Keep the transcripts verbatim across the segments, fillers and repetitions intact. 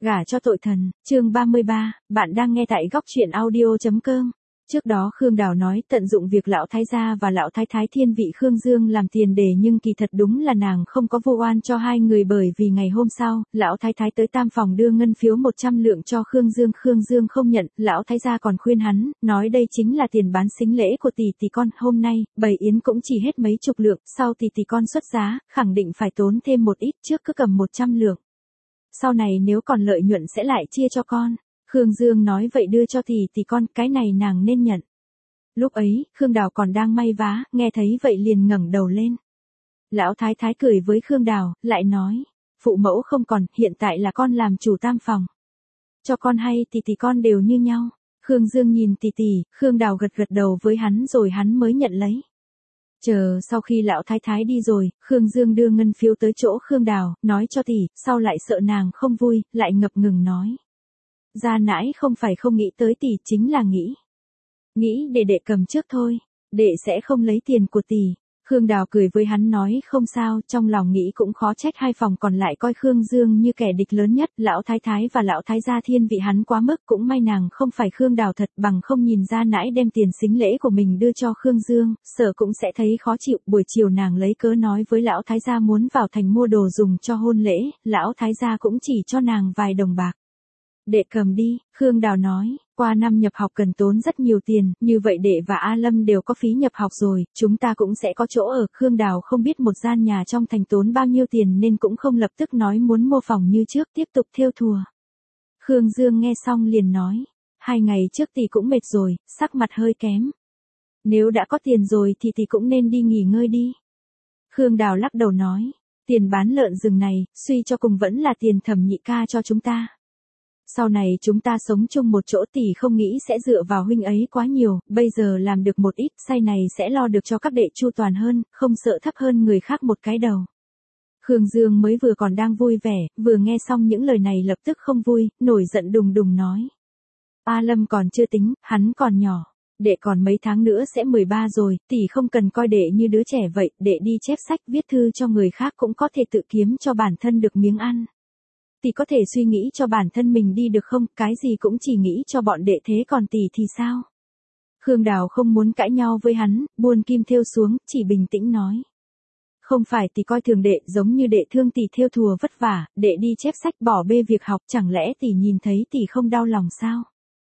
Gả cho tội thần, chương ba mươi ba, bạn đang nghe tại góc truyện audio.com. Trước đó Khương Đào nói tận dụng việc lão thái gia và lão thái thái thiên vị Khương Dương làm tiền đề, nhưng kỳ thật đúng là nàng không có vu oan cho hai người, bởi vì ngày hôm sau, lão thái thái tới tam phòng đưa ngân phiếu một trăm lượng cho Khương Dương. Khương Dương không nhận, lão thái gia còn khuyên hắn, nói đây chính là tiền bán sính lễ của tỷ tỷ con, hôm nay, bày yến cũng chỉ hết mấy chục lượng, sau tỷ tỷ con xuất giá, khẳng định phải tốn thêm một ít, trước cứ cầm một trăm lượng. Sau này nếu còn lợi nhuận sẽ lại chia cho con. Khương Dương nói vậy đưa cho tỷ tỷ con, cái này nàng nên nhận. Lúc ấy, Khương Đào còn đang may vá, nghe thấy vậy liền ngẩng đầu lên. Lão thái thái cười với Khương Đào, lại nói, phụ mẫu không còn, hiện tại là con làm chủ tam phòng. Cho con hay tỷ tỷ con đều như nhau. Khương Dương nhìn tỷ tỷ, Khương Đào gật gật đầu với hắn rồi hắn mới nhận lấy. Chờ sau khi lão thái thái đi rồi, Khương Dương đưa ngân phiếu tới chỗ Khương Đào, nói cho tỷ, sau lại sợ nàng không vui, lại ngập ngừng nói. Gia nãi không phải không nghĩ tới tỷ, chính là nghĩ. Nghĩ để đệ cầm trước thôi, đệ sẽ không lấy tiền của tỷ. Khương Đào cười với hắn nói không sao, trong lòng nghĩ cũng khó trách hai phòng còn lại coi Khương Dương như kẻ địch lớn nhất, lão thái thái và lão thái gia thiên vị hắn quá mức, cũng may nàng không phải Khương Đào thật, bằng không nhìn ra nãi đem tiền sính lễ của mình đưa cho Khương Dương, sợ cũng sẽ thấy khó chịu. Buổi chiều nàng lấy cớ nói với lão thái gia muốn vào thành mua đồ dùng cho hôn lễ, lão thái gia cũng chỉ cho nàng vài đồng bạc. Đệ cầm đi, Khương Đào nói, qua năm nhập học cần tốn rất nhiều tiền, như vậy đệ và A Lâm đều có phí nhập học rồi, chúng ta cũng sẽ có chỗ ở. Khương Đào không biết một gian nhà trong thành tốn bao nhiêu tiền nên cũng không lập tức nói muốn mua phòng như trước, tiếp tục thêu thùa. Khương Dương nghe xong liền nói, hai ngày trước tỷ cũng mệt rồi, sắc mặt hơi kém. Nếu đã có tiền rồi thì tỷ cũng nên đi nghỉ ngơi đi. Khương Đào lắc đầu nói, tiền bán lợn rừng này, suy cho cùng vẫn là tiền Thẩm nhị ca cho chúng ta. Sau này chúng ta sống chung một chỗ, tỷ không nghĩ sẽ dựa vào huynh ấy quá nhiều, bây giờ làm được một ít, sau này sẽ lo được cho các đệ chu toàn hơn, không sợ thấp hơn người khác một cái đầu. Khương Dương mới vừa còn đang vui vẻ, vừa nghe xong những lời này lập tức không vui, nổi giận đùng đùng nói. A Lâm còn chưa tính, hắn còn nhỏ, đệ còn mấy tháng nữa sẽ mười ba rồi, tỷ không cần coi đệ như đứa trẻ vậy, đệ đi chép sách viết thư cho người khác cũng có thể tự kiếm cho bản thân được miếng ăn. Tỷ có thể suy nghĩ cho bản thân mình đi được không, cái gì cũng chỉ nghĩ cho bọn đệ thế còn tỷ thì sao? Khương Đào không muốn cãi nhau với hắn, buồn kim thêu xuống, chỉ bình tĩnh nói. Không phải tỷ coi thường đệ, giống như đệ thương tỷ thêu thùa vất vả, đệ đi chép sách bỏ bê việc học, chẳng lẽ tỷ nhìn thấy tỷ không đau lòng sao?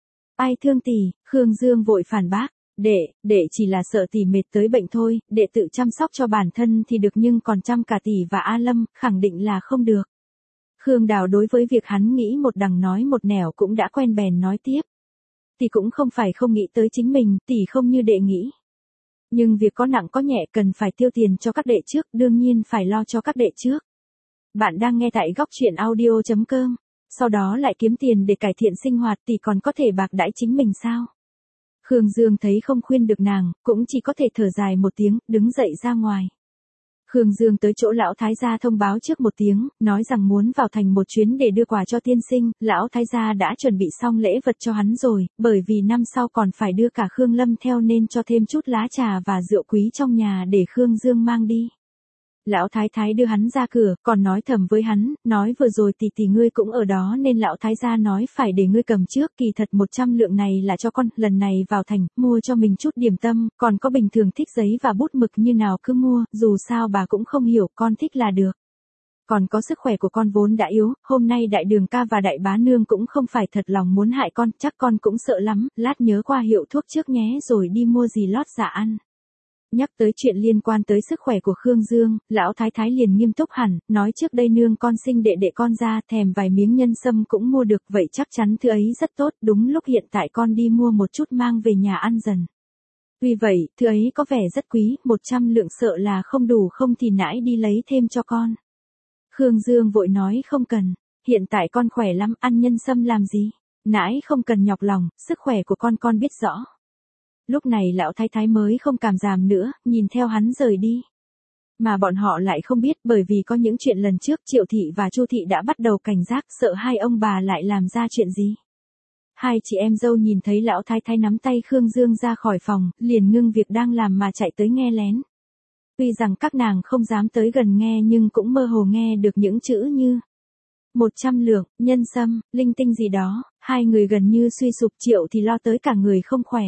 Ai thương tỷ? Khương Dương vội phản bác. Đệ, đệ chỉ là sợ tỷ mệt tới bệnh thôi, đệ tự chăm sóc cho bản thân thì được, nhưng còn chăm cả tỷ và A Lâm, khẳng định là không được. Khương Đào đối với việc hắn nghĩ một đằng nói một nẻo cũng đã quen bèn nói tiếp. Tỷ cũng không phải không nghĩ tới chính mình, tỷ không như đệ nghĩ. Nhưng việc có nặng có nhẹ cần phải tiêu tiền cho các đệ trước, đương nhiên phải lo cho các đệ trước. Bạn đang nghe tại góc truyện audio.com, sau đó lại kiếm tiền để cải thiện sinh hoạt, tỷ còn có thể bạc đãi chính mình sao? Khương Dương thấy không khuyên được nàng, cũng chỉ có thể thở dài một tiếng, đứng dậy ra ngoài. Khương Dương tới chỗ lão thái gia thông báo trước một tiếng, nói rằng muốn vào thành một chuyến để đưa quà cho tiên sinh, lão thái gia đã chuẩn bị xong lễ vật cho hắn rồi, bởi vì năm sau còn phải đưa cả Khương Lâm theo nên cho thêm chút lá trà và rượu quý trong nhà để Khương Dương mang đi. Lão thái thái đưa hắn ra cửa, còn nói thầm với hắn, nói vừa rồi tỷ tỷ ngươi cũng ở đó nên lão thái gia nói phải để ngươi cầm trước, kỳ thật một trăm lượng này là cho con, lần này vào thành, mua cho mình chút điểm tâm, còn có bình thường thích giấy và bút mực như nào cứ mua, dù sao bà cũng không hiểu, con thích là được. Còn có sức khỏe của con vốn đã yếu, hôm nay đại đường ca và đại bá nương cũng không phải thật lòng muốn hại con, chắc con cũng sợ lắm, lát nhớ qua hiệu thuốc trước nhé rồi đi mua gì lót dạ ăn. Nhắc tới chuyện liên quan tới sức khỏe của Khương Dương, lão thái thái liền nghiêm túc hẳn, nói trước đây nương con sinh đệ đệ con ra, thèm vài miếng nhân sâm cũng mua được, vậy chắc chắn thứ ấy rất tốt, đúng lúc hiện tại con đi mua một chút mang về nhà ăn dần. Vì vậy, thứ ấy có vẻ rất quý, một trăm lượng sợ là không đủ, không thì nãi đi lấy thêm cho con. Khương Dương vội nói không cần, hiện tại con khỏe lắm, ăn nhân sâm làm gì, nãi không cần nhọc lòng, sức khỏe của con con biết rõ. Lúc này lão thái thái mới không cảm giảm nữa, nhìn theo hắn rời đi. Mà bọn họ lại không biết, bởi vì có những chuyện lần trước Triệu Thị và Chu Thị đã bắt đầu cảnh giác, sợ hai ông bà lại làm ra chuyện gì. Hai chị em dâu nhìn thấy lão thái thái nắm tay Khương Dương ra khỏi phòng, liền ngưng việc đang làm mà chạy tới nghe lén. Tuy rằng các nàng không dám tới gần nghe nhưng cũng mơ hồ nghe được những chữ như Một trăm lượng, nhân sâm, linh tinh gì đó, hai người gần như suy sụp. Triệu thì lo tới cả người không khỏe.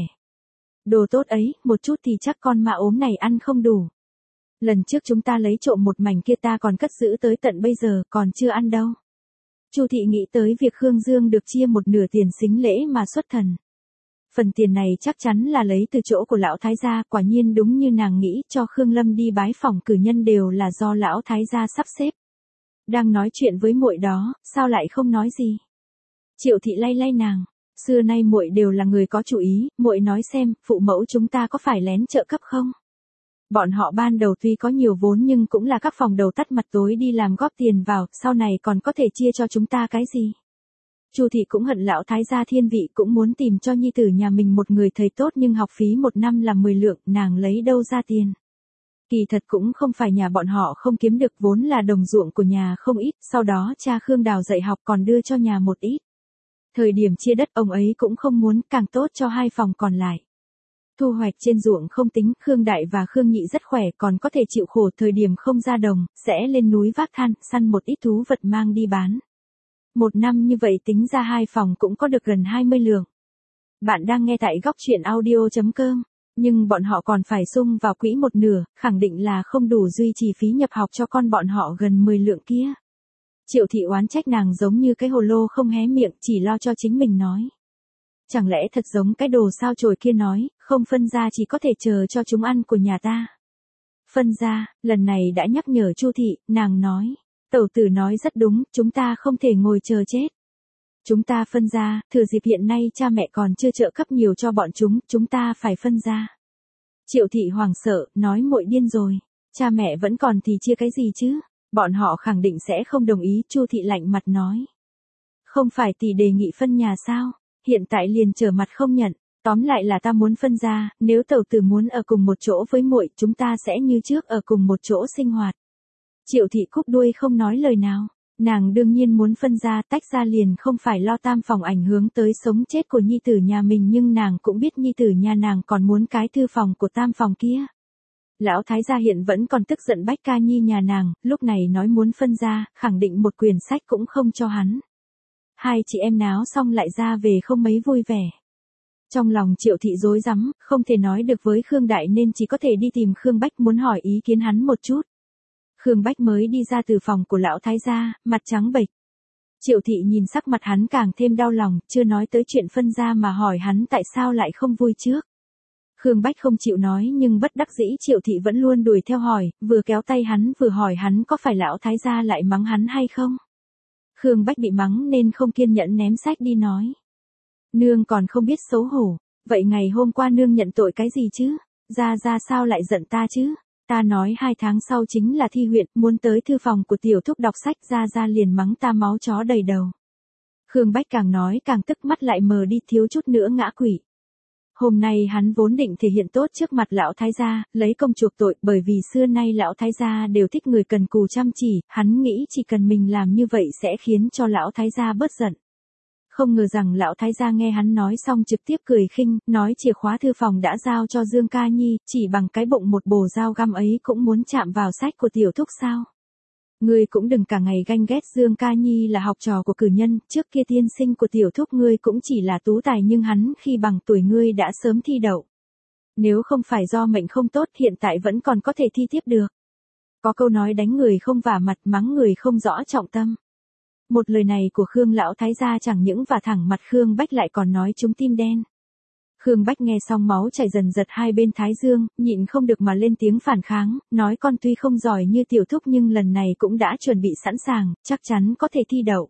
Đồ tốt ấy, một chút thì chắc con mạ ốm này ăn không đủ. Lần trước chúng ta lấy trộm một mảnh kia ta còn cất giữ tới tận bây giờ, còn chưa ăn đâu. Chu thị nghĩ tới việc Khương Dương được chia một nửa tiền sính lễ mà xuất thần. Phần tiền này chắc chắn là lấy từ chỗ của lão thái gia, quả nhiên đúng như nàng nghĩ, cho Khương Lâm đi bái phỏng cử nhân đều là do lão thái gia sắp xếp. Đang nói chuyện với muội đó, sao lại không nói gì? Triệu thị lay lay nàng, xưa nay muội đều là người có chủ ý, muội nói xem, phụ mẫu chúng ta có phải lén trợ cấp không? Bọn họ ban đầu tuy có nhiều vốn nhưng cũng là các phòng đầu tắt mặt tối đi làm góp tiền vào, sau này còn có thể chia cho chúng ta cái gì? Chu thị cũng hận lão thái gia thiên vị, cũng muốn tìm cho nhi tử nhà mình một người thầy tốt, nhưng học phí một năm là mười lượng, nàng lấy đâu ra tiền? Kỳ thật cũng không phải nhà bọn họ không kiếm được, vốn là đồng ruộng của nhà không ít, sau đó cha Khương Đào dạy học còn đưa cho nhà một ít. Thời điểm chia đất ông ấy cũng không muốn, càng tốt cho hai phòng còn lại. Thu hoạch trên ruộng không tính, Khương Đại và Khương Nhị rất khỏe, còn có thể chịu khổ, thời điểm không ra đồng, sẽ lên núi vác than, săn một ít thú vật mang đi bán. Một năm như vậy tính ra hai phòng cũng có được gần hai mươi lượng. Bạn đang nghe tại góc truyện audio.com, nhưng bọn họ còn phải sung vào quỹ một nửa, khẳng định là không đủ duy trì phí nhập học cho con bọn họ gần mười lượng kia. Triệu thị oán trách nàng giống như cái hồ lô không hé miệng, chỉ lo cho chính mình nói. Chẳng lẽ thật giống cái đồ sao chổi kia nói, không phân ra chỉ có thể chờ cho chúng ăn của nhà ta. Phân ra, lần này đã nhắc nhở Chu thị, nàng nói, tẩu tử nói rất đúng, chúng ta không thể ngồi chờ chết. Chúng ta phân ra, thừa dịp hiện nay cha mẹ còn chưa trợ cấp nhiều cho bọn chúng, chúng ta phải phân ra. Triệu thị hoảng sợ, nói muội điên rồi, cha mẹ vẫn còn thì chia cái gì chứ, bọn họ khẳng định sẽ không đồng ý. Chu thị lạnh mặt nói, không phải tỷ đề nghị phân nhà sao, hiện tại liền trở mặt không nhận, tóm lại là ta muốn phân ra, nếu tẩu tử muốn ở cùng một chỗ với muội, chúng ta sẽ như trước ở cùng một chỗ sinh hoạt. Triệu thị cúp đuôi không nói lời nào. Nàng đương nhiên muốn phân ra, tách ra liền không phải lo tam phòng ảnh hưởng tới sống chết của nhi tử nhà mình, nhưng nàng cũng biết nhi tử nhà nàng còn muốn cái thư phòng của tam phòng kia. Lão thái gia hiện vẫn còn tức giận Bách Ca Nhi nhà nàng, lúc này nói muốn phân ra, khẳng định một quyển sách cũng không cho hắn. Hai chị em náo xong lại ra về không mấy vui vẻ. Trong lòng Triệu thị rối rắm, không thể nói được với Khương Đại nên chỉ có thể đi tìm Khương Bách muốn hỏi ý kiến hắn một chút. Khương Bách mới đi ra từ phòng của lão thái gia, mặt trắng bệch. Triệu thị nhìn sắc mặt hắn càng thêm đau lòng, chưa nói tới chuyện phân ra mà hỏi hắn tại sao lại không vui trước. Khương Bách không chịu nói nhưng bất đắc dĩ Triệu thị vẫn luôn đuổi theo hỏi, vừa kéo tay hắn vừa hỏi hắn có phải lão thái gia lại mắng hắn hay không. Khương Bách bị mắng nên không kiên nhẫn ném sách đi nói. Nương còn không biết xấu hổ, vậy ngày hôm qua nương nhận tội cái gì chứ, ra ra sao lại giận ta chứ. Ta nói hai tháng sau chính là thi huyện, muốn tới thư phòng của tiểu thúc đọc sách, ra ra liền mắng ta máu chó đầy đầu. Khương Bách càng nói càng tức, mắt lại mờ đi, thiếu chút nữa ngã quỵ. Hôm nay hắn vốn định thể hiện tốt trước mặt lão thái gia, lấy công chuộc tội, bởi vì xưa nay lão thái gia đều thích người cần cù chăm chỉ, hắn nghĩ chỉ cần mình làm như vậy sẽ khiến cho lão thái gia bớt giận. Không ngờ rằng lão thái gia nghe hắn nói xong trực tiếp cười khinh, nói chìa khóa thư phòng đã giao cho Dương Ca Nhi, chỉ bằng cái bụng một bồ dao găm ấy cũng muốn chạm vào sách của tiểu thúc sao. Ngươi cũng đừng cả ngày ganh ghét, Dương Ca Nhi là học trò của cử nhân, trước kia tiên sinh của tiểu thúc ngươi cũng chỉ là tú tài nhưng hắn khi bằng tuổi ngươi đã sớm thi đậu. Nếu không phải do mệnh không tốt hiện tại vẫn còn có thể thi tiếp được. Có câu nói đánh người không vả mặt, mắng người không rõ trọng tâm. Một lời này của Khương lão thái gia chẳng những vả thẳng mặt Khương Bách lại còn nói trúng tim đen. Khương Bách nghe xong máu chảy dần dật hai bên thái dương, nhịn không được mà lên tiếng phản kháng, nói con tuy không giỏi như tiểu thúc nhưng lần này cũng đã chuẩn bị sẵn sàng, chắc chắn có thể thi đậu.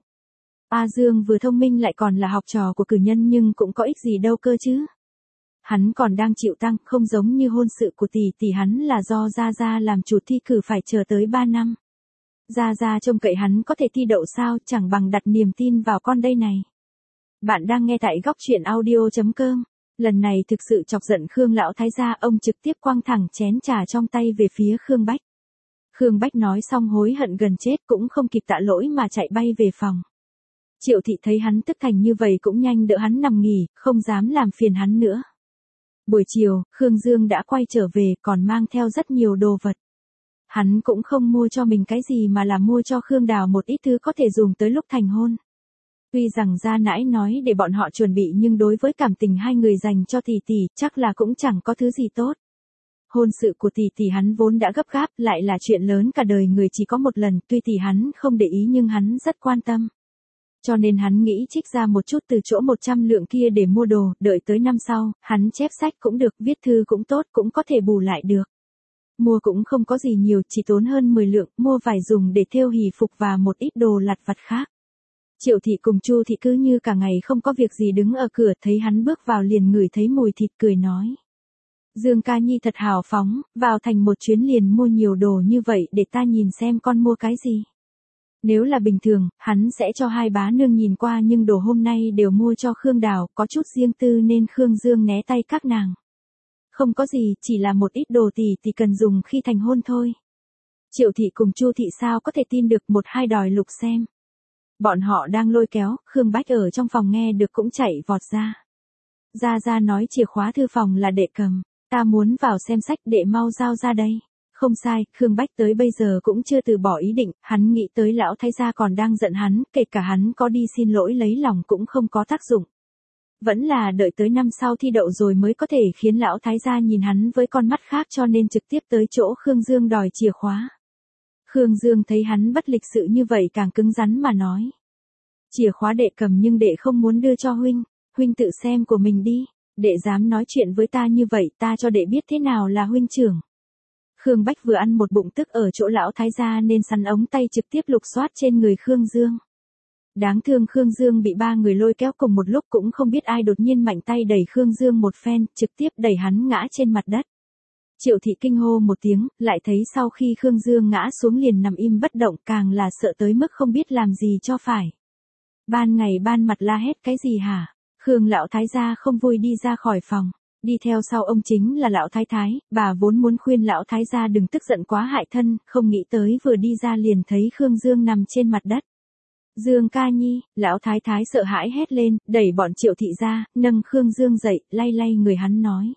A Dương vừa thông minh lại còn là học trò của cử nhân nhưng cũng có ích gì đâu cơ chứ. Hắn còn đang chịu tăng, không giống như hôn sự của tỷ tỷ hắn là do Gia Gia làm chủ thi cử phải chờ tới ba năm. Gia Gia trông cậy hắn có thể thi đậu sao, chẳng bằng đặt niềm tin vào con đây này. Bạn đang nghe tại góc truyện audio.com. Lần này thực sự chọc giận Khương lão thái gia, ông trực tiếp quăng thẳng chén trà trong tay về phía Khương Bách. Khương Bách nói xong hối hận gần chết cũng không kịp tạ lỗi mà chạy bay về phòng. Triệu thị thấy hắn tức thành như vậy cũng nhanh đỡ hắn nằm nghỉ, không dám làm phiền hắn nữa. Buổi chiều, Khương Dương đã quay trở về còn mang theo rất nhiều đồ vật. Hắn cũng không mua cho mình cái gì mà là mua cho Khương Đào một ít thứ có thể dùng tới lúc thành hôn. Tuy rằng gia nãi nói để bọn họ chuẩn bị nhưng đối với cảm tình hai người dành cho tỷ tỷ chắc là cũng chẳng có thứ gì tốt. Hôn sự của tỷ tỷ hắn vốn đã gấp gáp, lại là chuyện lớn cả đời người chỉ có một lần, tuy tỷ hắn không để ý nhưng hắn rất quan tâm. Cho nên hắn nghĩ trích ra một chút từ chỗ một trăm lượng kia để mua đồ, đợi tới năm sau, hắn chép sách cũng được, viết thư cũng tốt, cũng có thể bù lại được. Mua cũng không có gì nhiều, chỉ tốn hơn mười lượng, mua vải dùng để thêu hỷ phục và một ít đồ lặt vặt khác. Triệu thị cùng Chu thị cứ như cả ngày không có việc gì đứng ở cửa, thấy hắn bước vào liền ngửi thấy mùi thịt, cười nói. Dương ca nhi thật hào phóng, vào thành một chuyến liền mua nhiều đồ như vậy, để ta nhìn xem con mua cái gì. Nếu là bình thường, hắn sẽ cho hai bá nương nhìn qua, nhưng đồ hôm nay đều mua cho Khương Đào, có chút riêng tư nên Khương Dương né tay các nàng. Không có gì, chỉ là một ít đồ tỷ tỷ cần dùng khi thành hôn thôi. Triệu thị cùng Chu thị sao có thể tin được, một hai đòi lục xem. Bọn họ đang lôi kéo, Khương Bách ở trong phòng nghe được cũng chạy vọt ra. Ra ra nói chìa khóa thư phòng là đệ cầm, ta muốn vào xem sách, đệ mau giao ra đây. Không sai, Khương Bách tới bây giờ cũng chưa từ bỏ ý định, hắn nghĩ tới lão thái gia còn đang giận hắn, kể cả hắn có đi xin lỗi lấy lòng cũng không có tác dụng. Vẫn là đợi tới năm sau thi đậu rồi mới có thể khiến lão thái gia nhìn hắn với con mắt khác, cho nên trực tiếp tới chỗ Khương Dương đòi chìa khóa. Khương Dương thấy hắn bất lịch sự như vậy càng cứng rắn mà nói. Chìa khóa đệ cầm nhưng đệ không muốn đưa cho huynh, huynh tự xem của mình đi, đệ dám nói chuyện với ta như vậy, ta cho đệ biết thế nào là huynh trưởng. Khương Bách vừa ăn một bụng tức ở chỗ lão thái gia nên sắn ống tay trực tiếp lục soát trên người Khương Dương. Đáng thương Khương Dương bị ba người lôi kéo cùng một lúc, cũng không biết ai đột nhiên mạnh tay đẩy Khương Dương một phen, trực tiếp đẩy hắn ngã trên mặt đất. Triệu thị kinh hô một tiếng, lại thấy sau khi Khương Dương ngã xuống liền nằm im bất động, càng là sợ tới mức không biết làm gì cho phải. Ban ngày ban mặt la hét cái gì hả? Khương lão thái gia không vui đi ra khỏi phòng. Đi theo sau ông chính là lão thái thái, bà vốn muốn khuyên lão thái gia đừng tức giận quá hại thân, không nghĩ tới vừa đi ra liền thấy Khương Dương nằm trên mặt đất. Dương ca nhi, lão thái thái sợ hãi hét lên, đẩy bọn Triệu thị ra, nâng Khương Dương dậy, lay lay người hắn nói.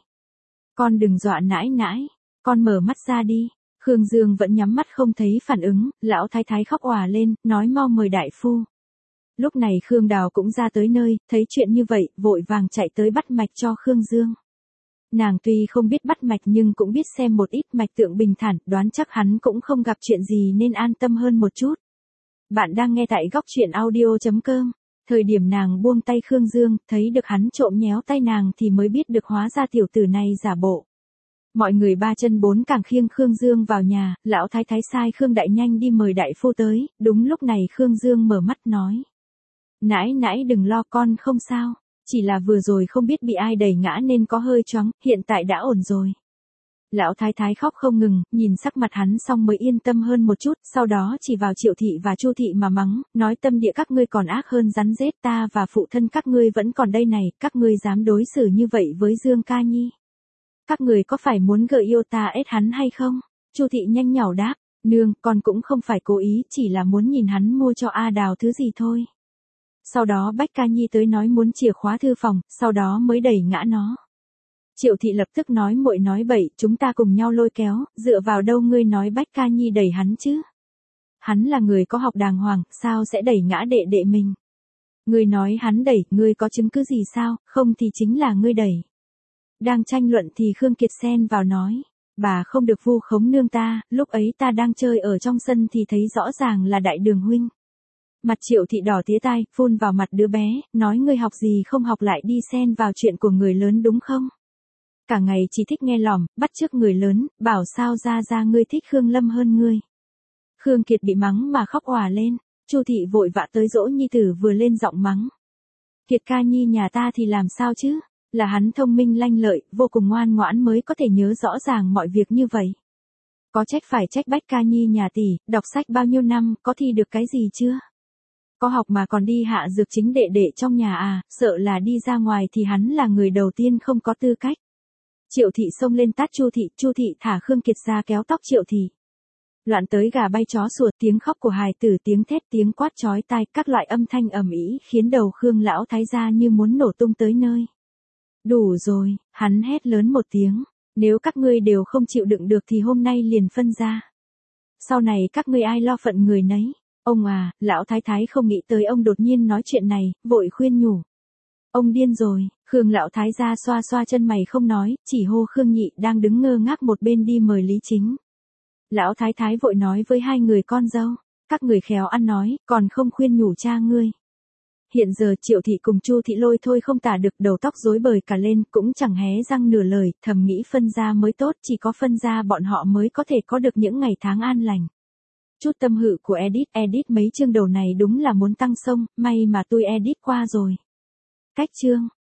Con đừng dọa nãi nãi, con mở mắt ra đi. Khương Dương vẫn nhắm mắt không thấy phản ứng, lão thái thái khóc òa lên, nói mau mời đại phu. Lúc này Khương Đào cũng ra tới nơi, thấy chuyện như vậy, vội vàng chạy tới bắt mạch cho Khương Dương. Nàng tuy không biết bắt mạch nhưng cũng biết xem một ít mạch tượng bình thản, đoán chắc hắn cũng không gặp chuyện gì nên an tâm hơn một chút. Bạn đang nghe tại góc truyện audio chấm com. Thời điểm nàng buông tay Khương Dương, thấy được hắn trộm nhéo tay nàng thì mới biết được hóa ra tiểu tử này giả bộ. Mọi người ba chân bốn cẳng khiêng Khương Dương vào nhà, lão thái thái sai Khương Đại nhanh đi mời đại phu tới, đúng lúc này Khương Dương mở mắt nói. Nãi nãi đừng lo, con không sao, chỉ là vừa rồi không biết bị ai đẩy ngã nên có hơi choáng, hiện tại đã ổn rồi. Lão thái thái khóc không ngừng, nhìn sắc mặt hắn xong mới yên tâm hơn một chút, sau đó chỉ vào Triệu thị và Chu thị mà mắng, nói tâm địa các ngươi còn ác hơn rắn rết, ta và phụ thân các ngươi vẫn còn đây này, các ngươi dám đối xử như vậy với Dương ca nhi. Các người có phải muốn gợi yêu ta ết hắn hay không? Chu thị nhanh nhảu đáp, nương, con cũng không phải cố ý, chỉ là muốn nhìn hắn mua cho A Đào thứ gì thôi. Sau đó Bách Ca Nhi tới nói muốn chìa khóa thư phòng, sau đó mới đẩy ngã nó. Triệu thị lập tức nói muội nói bậy, chúng ta cùng nhau lôi kéo, dựa vào đâu ngươi nói Bách Ca Nhi đẩy hắn chứ? Hắn là người có học đàng hoàng, sao sẽ đẩy ngã đệ đệ mình? Ngươi nói hắn đẩy, ngươi có chứng cứ gì sao, không thì chính là ngươi đẩy. Đang tranh luận thì Khương Kiệt xen vào nói, bà không được vu khống nương ta, lúc ấy ta đang chơi ở trong sân thì thấy rõ ràng là Đại Đường huynh. Mặt Triệu thị đỏ tía tai, phun vào mặt đứa bé, nói ngươi học gì không học lại đi xen vào chuyện của người lớn đúng không? Cả ngày chỉ thích nghe lỏm, bắt chước người lớn, bảo sao ra ra ngươi thích Khương Lâm hơn ngươi. Khương Kiệt bị mắng mà khóc òa lên, Chu thị vội vã tới dỗ nhi tử vừa lên giọng mắng. Kiệt ca nhi nhà ta thì làm sao chứ? Là hắn thông minh lanh lợi, vô cùng ngoan ngoãn mới có thể nhớ rõ ràng mọi việc như vậy. Có trách phải trách Bách Ca Nhi nhà tỷ, đọc sách bao nhiêu năm, có thi được cái gì chưa? Có học mà còn đi hạ dược chính đệ đệ trong nhà à, sợ là đi ra ngoài thì hắn là người đầu tiên không có tư cách. Triệu thị xông lên tát Chu thị, Chu thị thả Khương Kiệt ra kéo tóc Triệu thị. Loạn tới gà bay chó sủa, tiếng khóc của hài tử, tiếng thét, tiếng quát chói tai, các loại âm thanh ầm ĩ khiến đầu Khương lão thái gia như muốn nổ tung tới nơi. Đủ rồi, hắn hét lớn một tiếng, nếu các ngươi đều không chịu đựng được thì hôm nay liền phân ra. Sau này các ngươi ai lo phận người nấy. Ông à, lão thái thái không nghĩ tới ông đột nhiên nói chuyện này, vội khuyên nhủ. Ông điên rồi, Khương lão thái gia xoa xoa chân mày không nói, chỉ hô Khương Nhị đang đứng ngơ ngác một bên đi mời Lý Chính. Lão thái thái vội nói với hai người con dâu, các người khéo ăn nói, còn không khuyên nhủ cha ngươi. Hiện giờ Triệu thị cùng Chu thị lôi thôi không tả được, đầu tóc rối bời cả lên, cũng chẳng hé răng nửa lời, thầm nghĩ phân gia mới tốt, chỉ có phân gia bọn họ mới có thể có được những ngày tháng an lành. Chút tâm hự của edit, edit mấy chương đầu này đúng là muốn tăng sông, may mà tôi edit qua rồi. Cách chương